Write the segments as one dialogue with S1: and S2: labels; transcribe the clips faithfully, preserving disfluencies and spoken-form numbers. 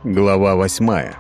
S1: Глава восьмая.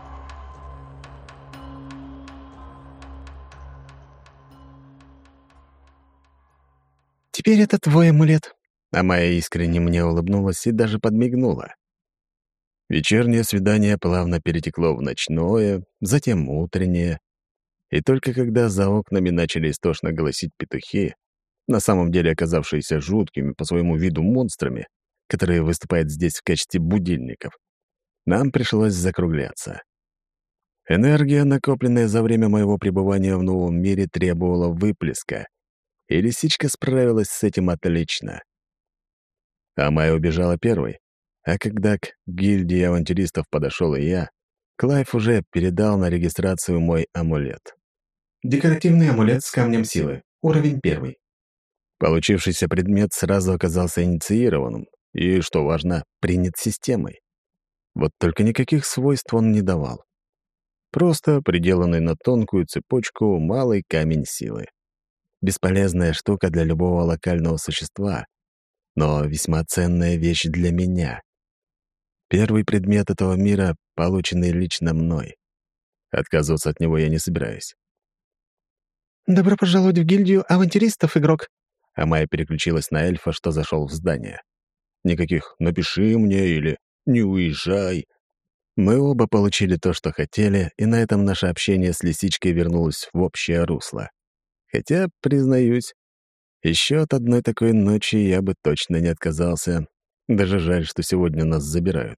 S1: «Теперь это твой амулет». А Майя искренне мне улыбнулась и даже подмигнула. Вечернее свидание плавно перетекло в ночное, затем утреннее. И только когда за окнами начали истошно голосить петухи, на самом деле оказавшиеся жуткими по своему виду монстрами, которые выступают здесь в качестве будильников, нам пришлось закругляться. Энергия, накопленная за время моего пребывания в новом мире, требовала выплеска, и лисичка справилась с этим отлично. А Майя убежала первой, а когда к гильдии авантюристов подошел и я, Клайв уже передал на регистрацию мой амулет.
S2: Декоративный амулет с камнем силы. Уровень первый.
S1: Получившийся предмет сразу оказался инициированным и, что важно, принят системой. Вот только никаких свойств он не давал. Просто приделанный на тонкую цепочку малый камень силы. Бесполезная штука для любого локального существа, но весьма ценная вещь для меня. Первый предмет этого мира, полученный лично мной. Отказываться от него я не собираюсь.
S2: «Добро пожаловать в гильдию авантюристов, игрок!»
S1: А Майя переключилась на эльфа, что зашел в здание. Никаких «напиши мне» или «не уезжай». Мы оба получили то, что хотели, и на этом наше общение с лисичкой вернулось в общее русло. Хотя, признаюсь, еще от одной такой ночи я бы точно не отказался. Даже жаль, что сегодня нас забирают.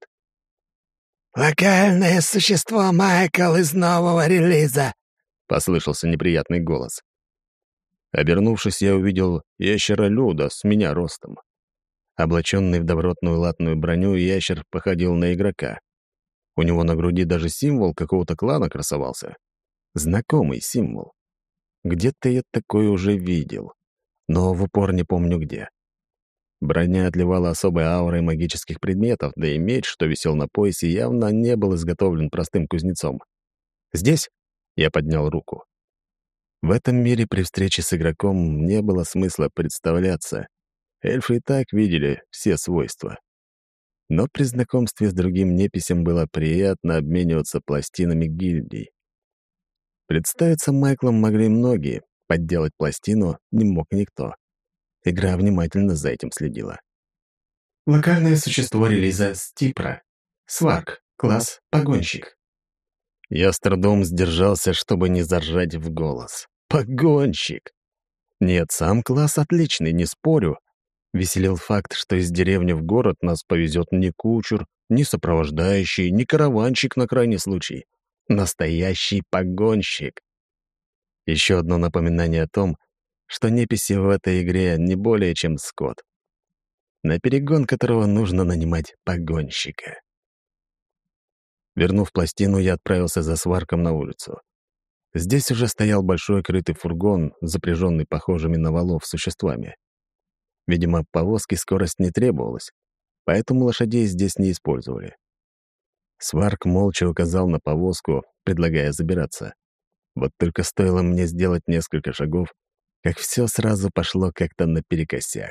S3: «Локальное существо Майкл из нового релиза!»
S1: — послышался неприятный голос. Обернувшись, я увидел ящера Люда с меня ростом. Облаченный в добротную латную броню, ящер походил на игрока. У него на груди даже символ какого-то клана красовался. Знакомый символ. Где-то я такой уже видел, но в упор не помню где. Броня отливала особой аурой магических предметов, да и меч, что висел на поясе, явно не был изготовлен простым кузнецом. «Здесь?» — я поднял руку. В этом мире при встрече с игроком не было смысла представляться. Эльфы и так видели все свойства. Но при знакомстве с другим неписям было приятно обмениваться пластинами гильдий. Представиться Майклом могли многие, подделать пластину не мог никто. Игра внимательно за этим следила.
S2: Локальное существо релиза Стипра. Сварк. Класс погонщик.
S1: Я с трудом сдержался, чтобы не заржать в голос. Погонщик! Нет, сам класс отличный, не спорю. Веселил факт, что из деревни в город нас повезет не кучер, не сопровождающий, не караванщик на крайний случай. Настоящий погонщик. Еще одно напоминание о том, что неписи в этой игре не более чем скот, на перегон которого нужно нанимать погонщика. Вернув пластину, я отправился за сварком на улицу. Здесь уже стоял большой крытый фургон, запряженный похожими на валов существами. Видимо, повозки скорость не требовалась, поэтому лошадей здесь не использовали. Сварк молча указал на повозку, предлагая забираться. Вот только стоило мне сделать несколько шагов, как все сразу пошло как-то наперекосяк.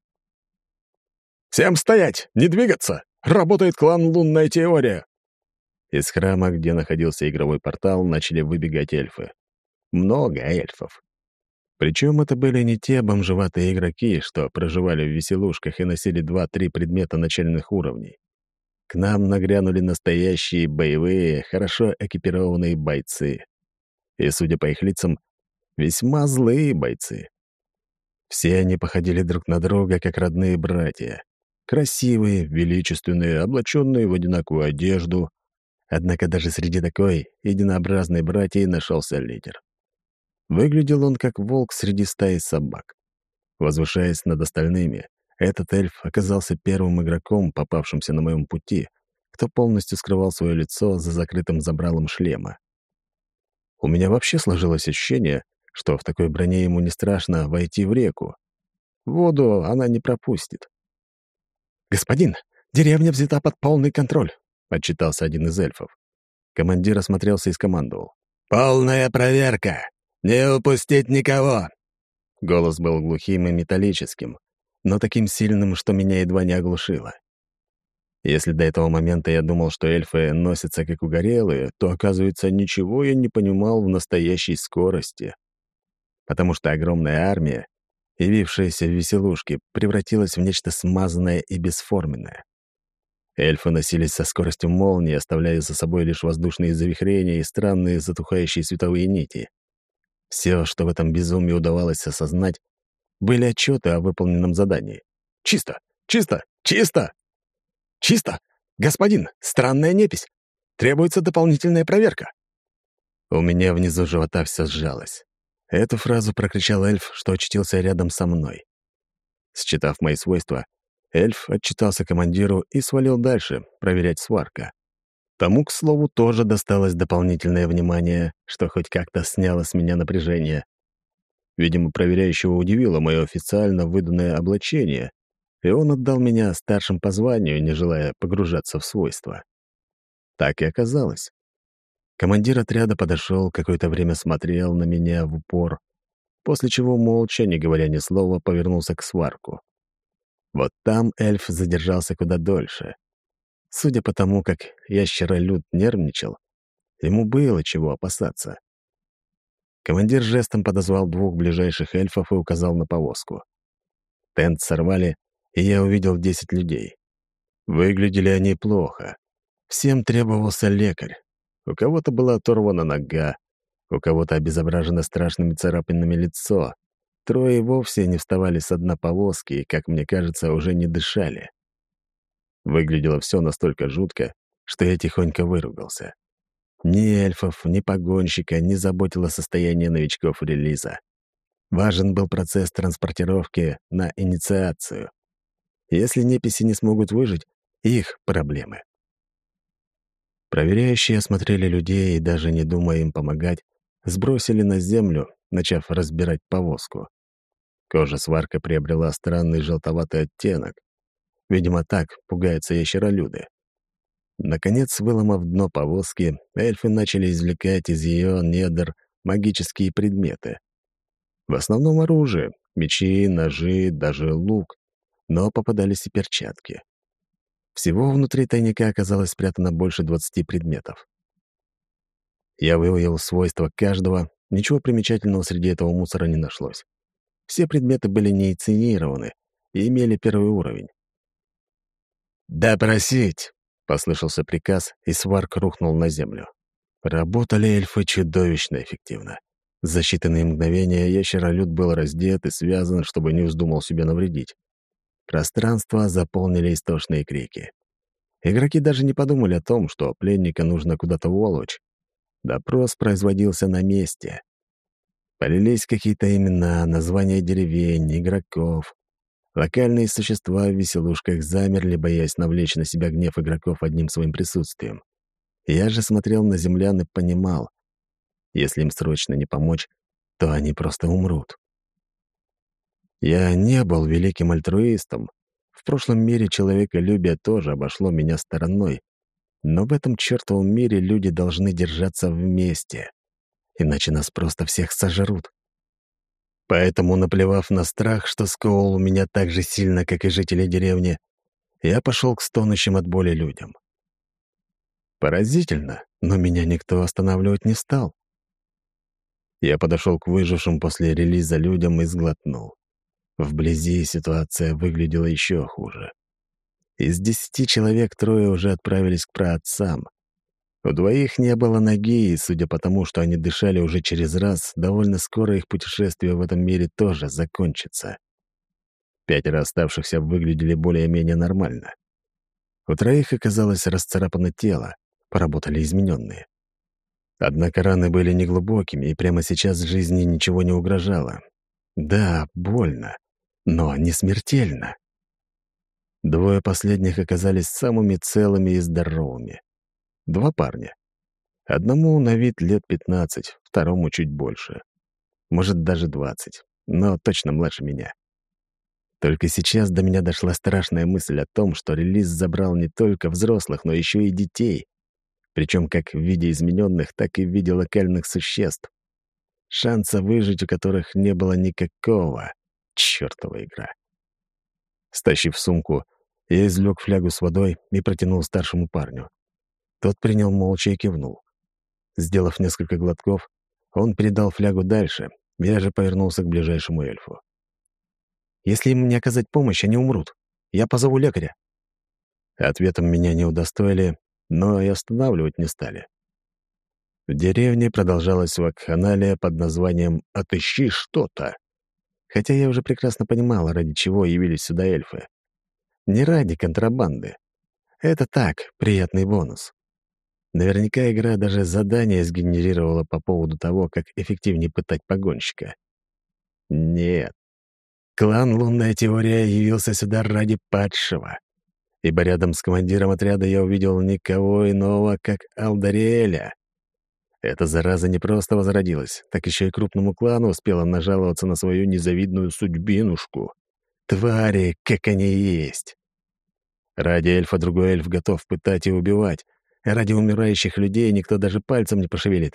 S1: «Всем стоять! Не двигаться! Работает клан «Лунная теория»!» Из храма, где находился игровой портал, начали выбегать эльфы. Много эльфов. Причем это были не те бомжеватые игроки, что проживали в веселушках и носили два-три предмета начальных уровней. К нам нагрянули настоящие боевые, хорошо экипированные бойцы. И, судя по их лицам, весьма злые бойцы. Все они походили друг на друга, как родные братья. Красивые, величественные, облаченные в одинаковую одежду. Однако даже среди такой единообразной братьи нашелся лидер. Выглядел он как волк среди стаи собак. Возвышаясь над остальными, этот эльф оказался первым игроком, попавшимся на моем пути, кто полностью скрывал свое лицо за закрытым забралом шлема. У меня вообще сложилось ощущение, что в такой броне ему не страшно войти в реку. Воду она не пропустит. «Господин, деревня взята под полный контроль», — отчитался один из эльфов. Командир осмотрелся и скомандовал.
S3: «Полная проверка! Не упустить никого!»
S1: Голос был глухим и металлическим, но таким сильным, что меня едва не оглушило. Если до этого момента я думал, что эльфы носятся как угорелые, то, оказывается, ничего я не понимал в настоящей скорости. Потому что огромная армия, явившаяся в веселушке, превратилась в нечто смазанное и бесформенное. Эльфы носились со скоростью молнии, оставляя за собой лишь воздушные завихрения и странные затухающие световые нити. Все, что в этом безумии удавалось осознать, были отчеты о выполненном задании. «Чисто! Чисто! Чисто! Чисто! Господин, странная непись! Требуется дополнительная проверка!» У меня внизу живота все сжалось. Эту фразу прокричал эльф, что очутился рядом со мной. Считав мои свойства, эльф отчитался командиру и свалил дальше, проверять сварка. Тому, к слову, тоже досталось дополнительное внимание, что хоть как-то сняло с меня напряжение. Видимо, проверяющего удивило мое официально выданное облачение, и он отдал меня старшим по званию, не желая погружаться в свойства. Так и оказалось. Командир отряда подошел, какое-то время смотрел на меня в упор, после чего, молча, не говоря ни слова, повернулся к сварку. Вот там эльф задержался куда дольше. Судя по тому, как ящеролюд нервничал, ему было чего опасаться. Командир жестом подозвал двух ближайших эльфов и указал на повозку. Тент сорвали, и я увидел десять людей. Выглядели они плохо. Всем требовался лекарь. У кого-то была оторвана нога, у кого-то обезображено страшными царапинами лицо. Трое вовсе не вставали с дна повозки и, как мне кажется, уже не дышали. Выглядело все настолько жутко, что я тихонько выругался. Ни эльфов, ни погонщика не заботило состояние новичков релиза. Важен был процесс транспортировки на инициацию. Если неписи не смогут выжить, их проблемы. Проверяющие осмотрели людей и, даже не думая им помогать, сбросили на землю, начав разбирать повозку. Кожа сварка приобрела странный желтоватый оттенок. Видимо, так пугаются ящеролюды. Наконец, выломав дно повозки, эльфы начали извлекать из ее недр магические предметы. В основном оружие — мечи, ножи, даже лук, но попадались и перчатки. Всего внутри тайника оказалось спрятано больше двадцати предметов. Я выявил свойства каждого, ничего примечательного среди этого мусора не нашлось. Все предметы были неинициированы и имели первый уровень. «Допросить!» — послышался приказ, и сварк рухнул на землю. Работали эльфы чудовищно эффективно. За считанные мгновения ящеролюд был раздет и связан, чтобы не вздумал себе навредить. Пространство заполнили истошные крики. Игроки даже не подумали о том, что пленника нужно куда-то уволочь. Допрос производился на месте. Полились какие-то имена, названия деревень, игроков. Локальные существа в веселушках замерли, боясь навлечь на себя гнев игроков одним своим присутствием. Я же смотрел на землян и понимал, если им срочно не помочь, то они просто умрут. Я не был великим альтруистом. В прошлом мире человеколюбие тоже обошло меня стороной. Но в этом чертовом мире люди должны держаться вместе, иначе нас просто всех сожрут. Поэтому, наплевав на страх, что сковывал меня так же сильно, как и жители деревни, я пошел к стонущим от боли людям. Поразительно, но меня никто останавливать не стал. Я подошел к выжившим после релиза людям и сглотнул. Вблизи ситуация выглядела еще хуже. Из десяти человек трое уже отправились к праотцам. У двоих не было ноги, и, судя по тому, что они дышали уже через раз, довольно скоро их путешествие в этом мире тоже закончится. Пятеро оставшихся выглядели более-менее нормально. У троих оказалось расцарапано тело, поработали измененные. Однако раны были неглубокими, и прямо сейчас жизни ничего не угрожало. Да, больно, но не смертельно. Двое последних оказались самыми целыми и здоровыми. Два парня. Одному на вид лет пятнадцать, второму чуть больше. Может, даже двадцать, но точно младше меня. Только сейчас до меня дошла страшная мысль о том, что релиз забрал не только взрослых, но еще и детей. Причем как в виде измененных, так и в виде локальных существ. Шанса выжить у которых не было никакого. Чёртова игра. Стащив сумку, Я извлек флягу с водой и протянул старшему парню. Тот принял молча и кивнул. Сделав несколько глотков, он передал флягу дальше, я же повернулся к ближайшему эльфу. «Если им не оказать помощь, они умрут. Я позову лекаря». Ответом меня не удостоили, но и останавливать не стали. В деревне продолжалась вакханалия под названием «Отыщи что-то». Хотя я уже прекрасно понимала, ради чего явились сюда эльфы. Не ради контрабанды. Это так, приятный бонус. Наверняка игра даже задание сгенерировала по поводу того, как эффективнее пытать погонщика. Нет. Клан «Лунная теория» явился сюда ради падшего. Ибо рядом с командиром отряда я увидел никого иного, как Алдариэля. Эта зараза не просто возродилась, так еще и крупному клану успела нажаловаться на свою незавидную судьбинушку. Твари, как они есть. Ради эльфа другой эльф готов пытать и убивать, а ради умирающих людей никто даже пальцем не пошевелит.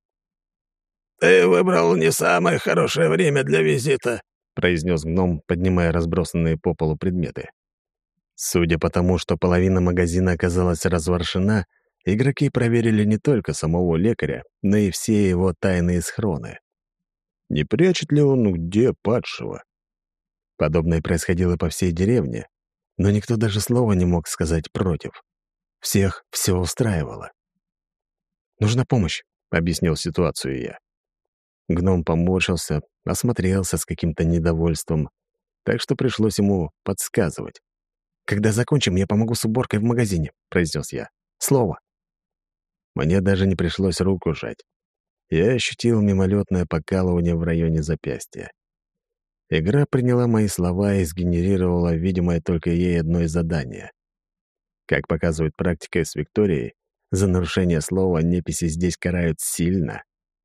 S3: «Ты выбрал не самое хорошее время для визита»,
S1: — произнес гном, поднимая разбросанные по полу предметы. Судя по тому, что половина магазина оказалась разворшена, игроки проверили не только самого лекаря, но и все его тайные схроны. Не прячет ли он где падшего? Подобное происходило по всей деревне, но никто даже слова не мог сказать против. Всех все устраивало. «Нужна помощь», — объяснил ситуацию я. Гном поморщился, осмотрелся с каким-то недовольством, так что пришлось ему подсказывать. «Когда закончим, я помогу с уборкой в магазине», — произнес я. «Слово». Мне даже не пришлось руку жать. Я ощутил мимолетное покалывание в районе запястья. Игра приняла мои слова и сгенерировала видимое только ей одно из задания. Как показывает практика с Викторией, за нарушение слова неписи здесь карают сильно.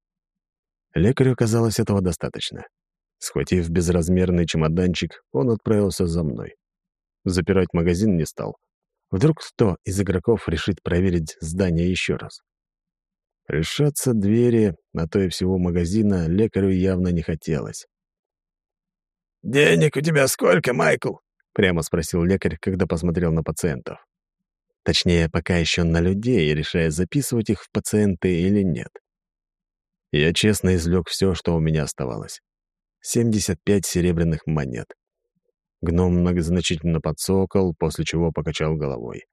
S1: Лекарю казалось этого достаточно. Схватив безразмерный чемоданчик, он отправился за мной. Запирать магазин не стал. Вдруг кто из игроков решит проверить здание еще раз. Решаться двери, а то и всего магазина, лекарю явно не хотелось.
S3: «Денег у тебя сколько, Майкл?»
S1: — прямо спросил лекарь, когда посмотрел на пациентов. Точнее, пока еще на людей, решая, записывать их в пациенты или нет. Я честно извлек все, что у меня оставалось. семьдесят пять серебряных монет. Гном многозначительно подсокол, после чего покачал головой.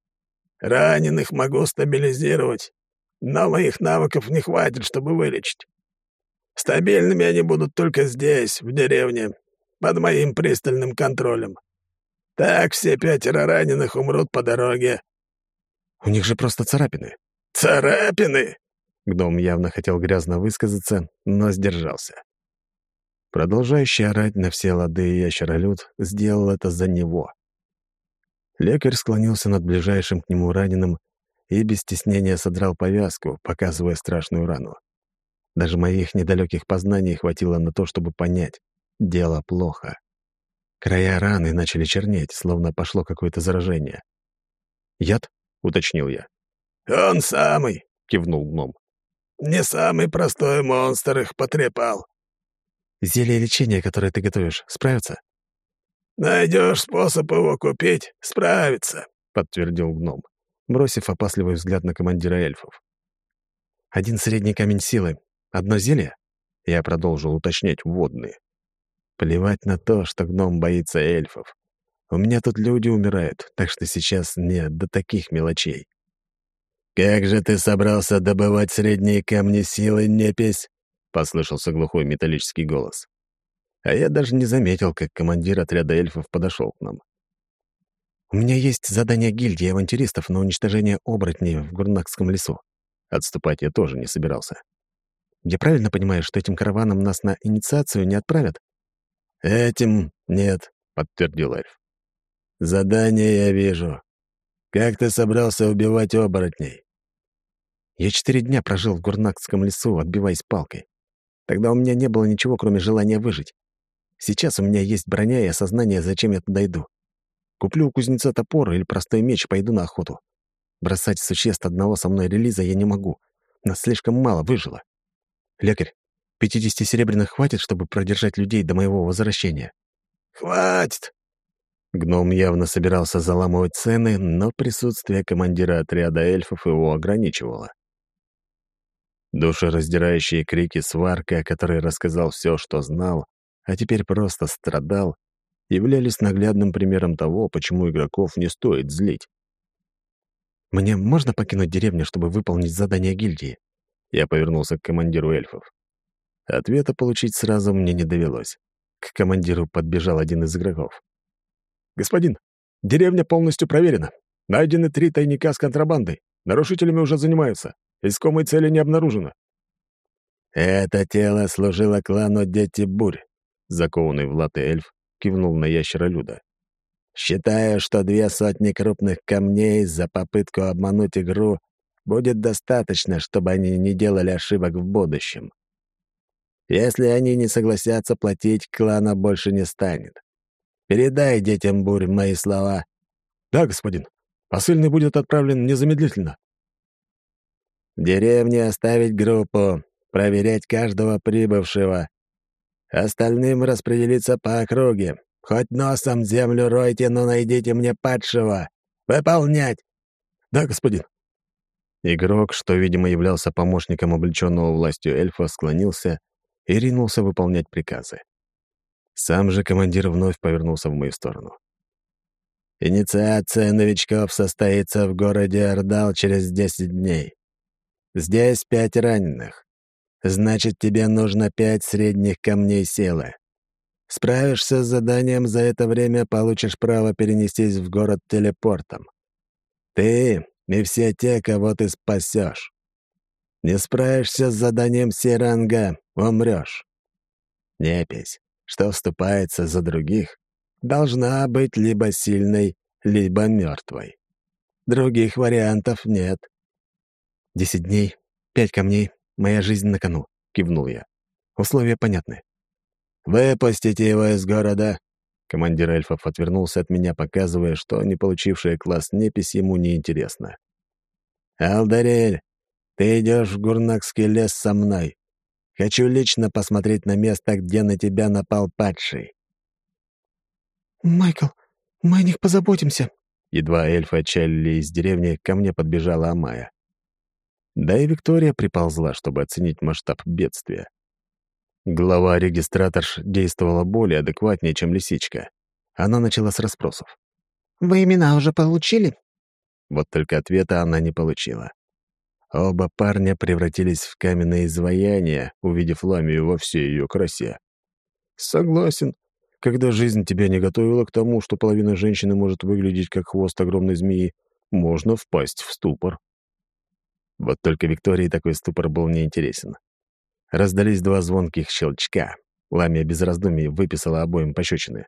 S3: «Раненых могу стабилизировать, но моих навыков не хватит, чтобы вылечить. Стабильными они будут только здесь, в деревне, под моим пристальным контролем. Так все пятеро раненых умрут по дороге».
S1: «У них же просто царапины».
S3: «Царапины?»
S1: Гном явно хотел грязно высказаться, но сдержался. Продолжающий орать на все лады ящеролюд сделал это за него. Лекарь склонился над ближайшим к нему раненым и без стеснения содрал повязку, показывая страшную рану. Даже моих недалеких познаний хватило на то, чтобы понять — дело плохо. Края раны начали чернеть, словно пошло какое-то заражение. «Яд?» — уточнил я.
S3: «Он самый», —
S1: кивнул гном.
S3: «Не самый простой монстр их потрепал».
S1: «Зелье лечения, которое ты готовишь, справится?»
S3: «Найдешь способ его купить, справится»,
S1: — подтвердил гном, бросив опасливый взгляд на командира эльфов. «Один средний камень силы. Одно зелье?» Я продолжил уточнять вводные. Плевать на то, что гном боится эльфов. У меня тут люди умирают, так что сейчас не до таких мелочей.
S3: «Как же ты собрался добывать средние камни силы, непись?»
S1: — послышался глухой металлический голос. А я даже не заметил, как командир отряда эльфов подошел к нам. «У меня есть задание гильдии авантюристов на уничтожение оборотней в Гурнакском лесу». Отступать я тоже не собирался. «Я правильно понимаю, что этим караваном нас на инициацию не отправят?»
S3: «Этим нет», — подтвердил эльф. «Задание я вижу. Как ты собрался убивать оборотней?»
S1: «Я четыре дня прожил в Гурнакском лесу, отбиваясь палкой. Тогда у меня не было ничего, кроме желания выжить. Сейчас у меня есть броня и осознание, зачем я туда иду. Куплю у кузнеца топор или простой меч и пойду на охоту. Бросать существ одного со мной релиза я не могу. Нас слишком мало выжило. Лекарь, пятидесяти серебряных хватит, чтобы продержать людей до моего возвращения?»
S3: «Хватит.
S1: Гном явно собирался заламывать цены, но присутствие командира отряда эльфов его ограничивало. Душераздирающие крики сварка, который рассказал все, что знал, а теперь просто страдал, являлись наглядным примером того, почему игроков не стоит злить. «Мне можно покинуть деревню, чтобы выполнить задание гильдии?» Я повернулся к командиру эльфов. Ответа получить сразу мне не довелось. К командиру подбежал один из игроков. «Господин, деревня полностью проверена. Найдены три тайника с контрабандой. Нарушителями уже занимаются. Искомой цели не обнаружено».
S3: «Это тело служило клану Дети Бурь», — закованный в латы эльф кивнул на ящера Люда. «Считаю, что две сотни крупных камней за попытку обмануть игру будет достаточно, чтобы они не делали ошибок в будущем. Если они не согласятся платить, клана больше не станет. Передай детям Бурь мои слова».
S1: «Да, господин. Посыльный будет отправлен незамедлительно».
S3: «В деревне оставить группу, проверять каждого прибывшего. Остальным распределиться по округе. Хоть носом землю ройте, но найдите мне падшего. Выполнять!»
S1: «Да, господин». Игрок, что, видимо, являлся помощником облеченного властью эльфа, склонился и ринулся выполнять приказы. Сам же командир вновь повернулся в мою сторону.
S3: «Инициация новичков состоится в городе Ордал через десять дней. Здесь пять раненых. Значит, тебе нужно пять средних камней силы. Справишься с заданием, за это время получишь право перенестись в город телепортом. Ты и все те, кого ты спасешь. Не справишься с заданием Сиранга — умрешь. Непись, что вступается за других, должна быть либо сильной, либо мертвой. Других вариантов нет».
S1: «Десять дней, пять камней, моя жизнь на кону», — кивнул я. «Условия понятны».
S3: «Выпустите его из города».
S1: Командир эльфов отвернулся от меня, показывая, что не получившая класс непись ему неинтересна.
S3: «Алдарель, ты идешь в Гурнакский лес со мной. Хочу лично посмотреть на место, где на тебя напал падший».
S2: «Майкл, мы о них позаботимся».
S1: Едва эльфы отчалили из деревни, ко мне подбежала Амая. Да и Виктория приползла, чтобы оценить масштаб бедствия. Глава-регистраторш действовала более адекватнее, чем лисичка. Она начала с расспросов.
S2: «Вы имена уже получили?»
S1: Вот только ответа она не получила. Оба парня превратились в каменное изваяние, увидев Ламию во всей ее красе. Согласен. Когда жизнь тебя не готовила к тому, что половина женщины может выглядеть как хвост огромной змеи, можно впасть в ступор. Вот только Виктории такой ступор был неинтересен. Раздались два звонких щелчка. Ламия без раздумий выписала обоим пощечины.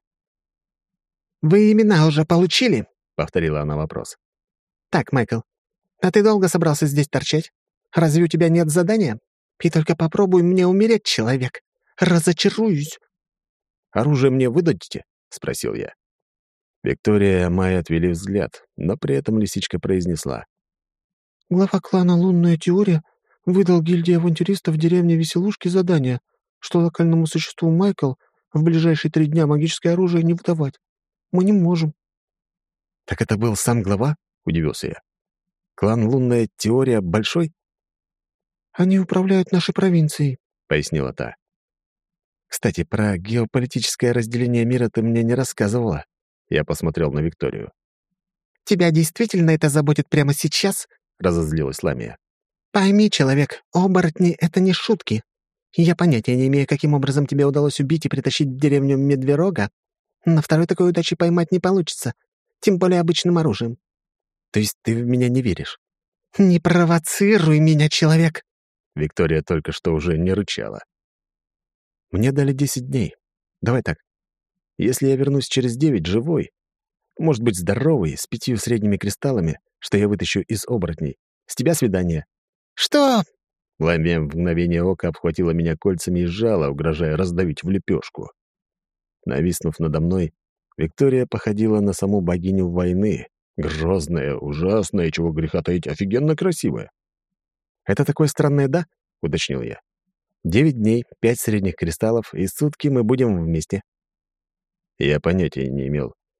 S2: «Вы имена уже получили?»
S1: — повторила она вопрос.
S2: «Так, Майкл, а ты долго собрался здесь торчать? Разве у тебя нет задания? И только попробуй мне умереть, человек. Разочаруюсь».
S1: «Оружие мне выдадите?» — спросил я. Виктория и Амая отвели взгляд, но при этом лисичка произнесла.
S2: «Глава клана «Лунная теория» выдал гильдии авантюристов в деревне Веселушки задание, что локальному существу Майкл в ближайшие три дня магическое оружие не выдавать. Мы не можем».
S1: «Так это был сам глава?» — удивился я. «Клан «Лунная теория» большой?»
S2: «Они управляют нашей провинцией»,
S1: — пояснила та. «Кстати, про геополитическое разделение мира ты мне не рассказывала». Я посмотрел на Викторию.
S2: «Тебя действительно это заботит прямо сейчас?»
S1: — разозлилась Ламия.
S2: «Пойми, человек, оборотни — это не шутки. Я понятия не имею, каким образом тебе удалось убить и притащить в деревню Медверога. На второй такой удачи поймать не получится, тем более обычным оружием».
S1: «То есть ты в меня не веришь?»
S2: «Не провоцируй меня, человек!»
S1: Виктория только что уже не рычала. «Мне дали десять дней. Давай так. Если я вернусь через девять живой, может быть, здоровый, с пятью средними кристаллами, что я вытащу из оборотней, с тебя свидание».
S2: «Что?»
S1: Ламия в мгновение ока обхватила меня кольцами и сжала, угрожая раздавить в лепешку. Нависнув надо мной, Виктория походила на саму богиню войны, грозная, ужасная, чего греха таить, офигенно красивая. «Это такое странное «да»?» — уточнил я. «Девять дней, пять средних кристаллов, и сутки мы будем вместе». Я понятия не имел,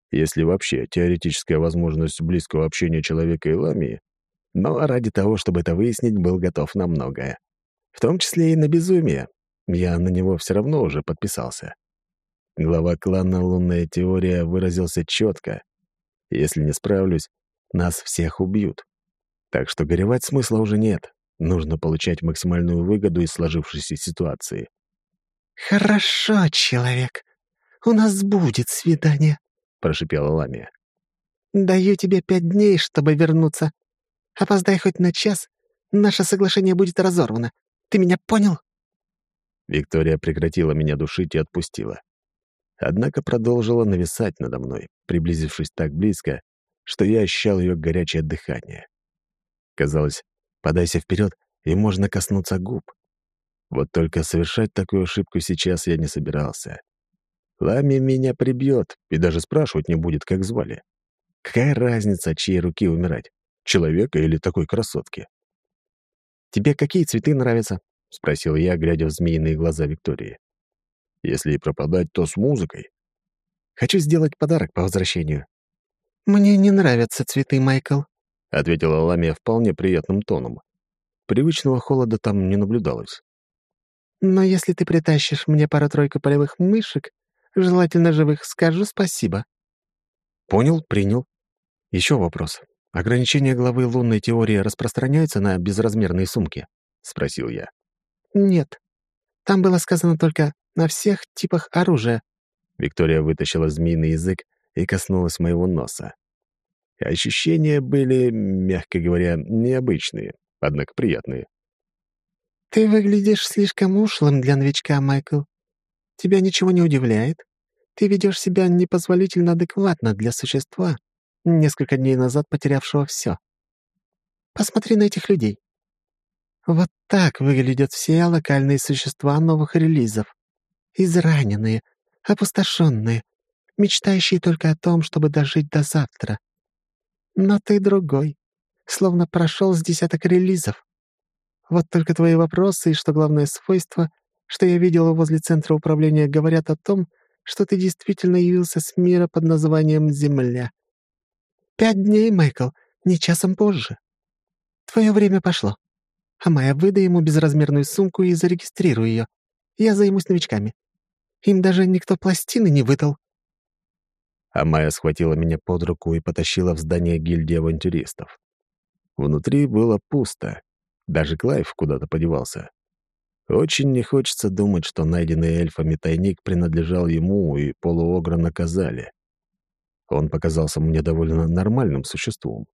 S1: Если вообще теоретическая возможность близкого общения человека и ламии, но ради того, чтобы это выяснить, был готов на многое. В том числе и на безумие. Я на него все равно уже подписался. Глава клана «Лунная теория» выразился четко. Если не справлюсь, нас всех убьют. Так что горевать смысла уже нет. Нужно получать максимальную выгоду из сложившейся ситуации.
S2: «Хорошо, человек. У нас будет свидание»,
S1: — прошипела Ламия.
S2: «Даю тебе пять дней, чтобы вернуться. Опоздай хоть на час, наше соглашение будет разорвано. Ты меня понял?»
S1: Виктория прекратила меня душить и отпустила. Однако продолжила нависать надо мной, приблизившись так близко, что я ощущал ее горячее дыхание. Казалось, подайся вперед, и можно коснуться губ. Вот только совершать такую ошибку сейчас я не собирался. Лами меня прибьет и даже спрашивать не будет, как звали. Какая разница, от чьей руки умирать? Человека или такой красотки? «Тебе какие цветы нравятся?» — спросил я, глядя в змеиные глаза Виктории. «Если и пропадать, то с музыкой. Хочу сделать подарок по возвращению».
S2: «Мне не нравятся цветы, Майкл»,
S1: — ответила Ламия вполне приятным тоном. Привычного холода там не наблюдалось.
S2: «Но если ты притащишь мне пару-тройку полевых мышек, желательно живых, скажу спасибо».
S1: «Понял, принял. Еще вопрос. Ограничения главы лунной теории распространяются на безразмерные сумки?» — спросил я.
S2: «Нет. Там было сказано только на всех типах оружия».
S1: Виктория вытащила змеиный язык и коснулась моего носа. Ощущения были, мягко говоря, необычные, однако приятные.
S2: «Ты выглядишь слишком ушлым для новичка, Майкл. Тебя ничего не удивляет? Ты ведешь себя непозволительно адекватно для существа, несколько дней назад потерявшего все. Посмотри на этих людей. Вот так выглядят все локальные существа новых релизов. Израненные, опустошенные, мечтающие только о том, чтобы дожить до завтра. Но ты другой, словно прошел с десяток релизов. Вот только твои вопросы и, что главное, свойства, что я видела возле центра управления, говорят о том, что ты действительно явился с мира под названием Земля. Пять дней, Майкл, не часом позже. Твое время пошло. А Майя, выдай ему безразмерную сумку и зарегистрируй ее. Я займусь новичками. Им даже никто пластины не выдал».
S1: А Майя схватила меня под руку и потащила в здание гильдии авантюристов. Внутри было пусто. Даже Клайв куда-то подевался. Очень не хочется думать, что найденный эльфами тайник принадлежал ему, и полуогра наказали. Он показался мне довольно нормальным существом.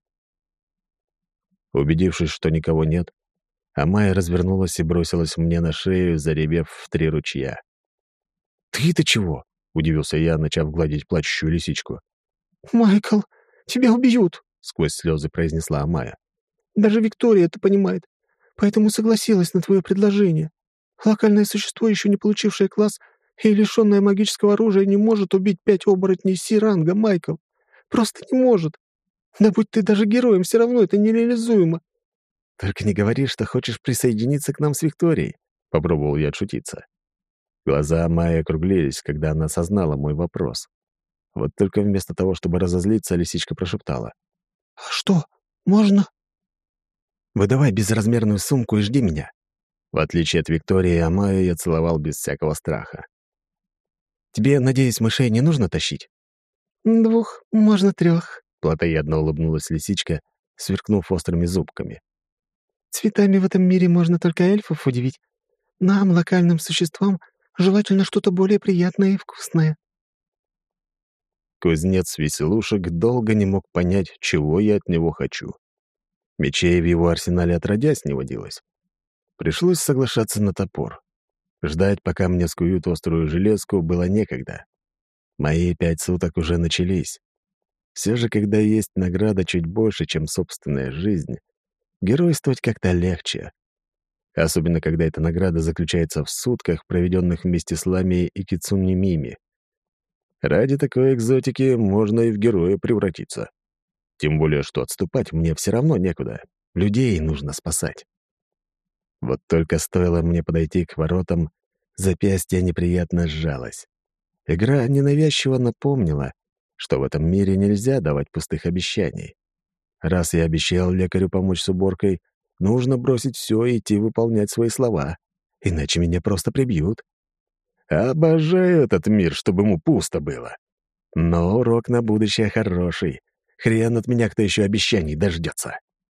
S1: Убедившись, что никого нет, Амая развернулась и бросилась мне на шею, заревев в три ручья. «Ты-то чего?» — удивился я, начав гладить плачущую лисичку.
S2: «Майкл, тебя убьют!»
S1: — сквозь слезы произнесла Амая.
S2: «Даже Виктория это понимает, поэтому согласилась на твое предложение. Локальное существо, еще не получившее класс и лишенное магического оружия, не может убить пять оборотней Си-ранга, Майкл. Просто не может. Да будь ты даже героем, все равно это нереализуемо».
S1: «Только не говори, что хочешь присоединиться к нам с Викторией», — попробовал я отшутиться. Глаза Майи округлились, когда она осознала мой вопрос. Вот только вместо того, чтобы разозлиться, лисичка прошептала.
S2: «А что, можно?»
S1: «Выдавай безразмерную сумку и жди меня». В отличие от Виктории, Амаю я целовал без всякого страха. «Тебе, надеюсь, мышей не нужно тащить?»
S2: «Двух, можно трех»,
S1: — плотоядно улыбнулась лисичка, сверкнув острыми зубками.
S2: «Цветами в этом мире можно только эльфов удивить. Нам, локальным существам, желательно что-то более приятное и вкусное».
S1: Кузнец Веселушек долго не мог понять, чего я от него хочу. Мечей в его арсенале отродясь не водилось. Пришлось соглашаться на топор. Ждать, пока мне скуют острую железку, было некогда. Мои пять суток уже начались. Все же, когда есть награда чуть больше, чем собственная жизнь, геройствовать как-то легче. Особенно, когда эта награда заключается в сутках, проведенных вместе с Ламией и Кицуни Мими. Ради такой экзотики можно и в героя превратиться. Тем более, что отступать мне все равно некуда. Людей нужно спасать. Вот только стоило мне подойти к воротам, запястье неприятно сжалось. Игра ненавязчиво напомнила, что в этом мире нельзя давать пустых обещаний. Раз я обещал лекарю помочь с уборкой, нужно бросить все и идти выполнять свои слова, иначе меня просто прибьют. Обожаю этот мир, чтобы ему пусто было. Но урок на будущее хороший. Хрен от меня кто еще обещаний дождется.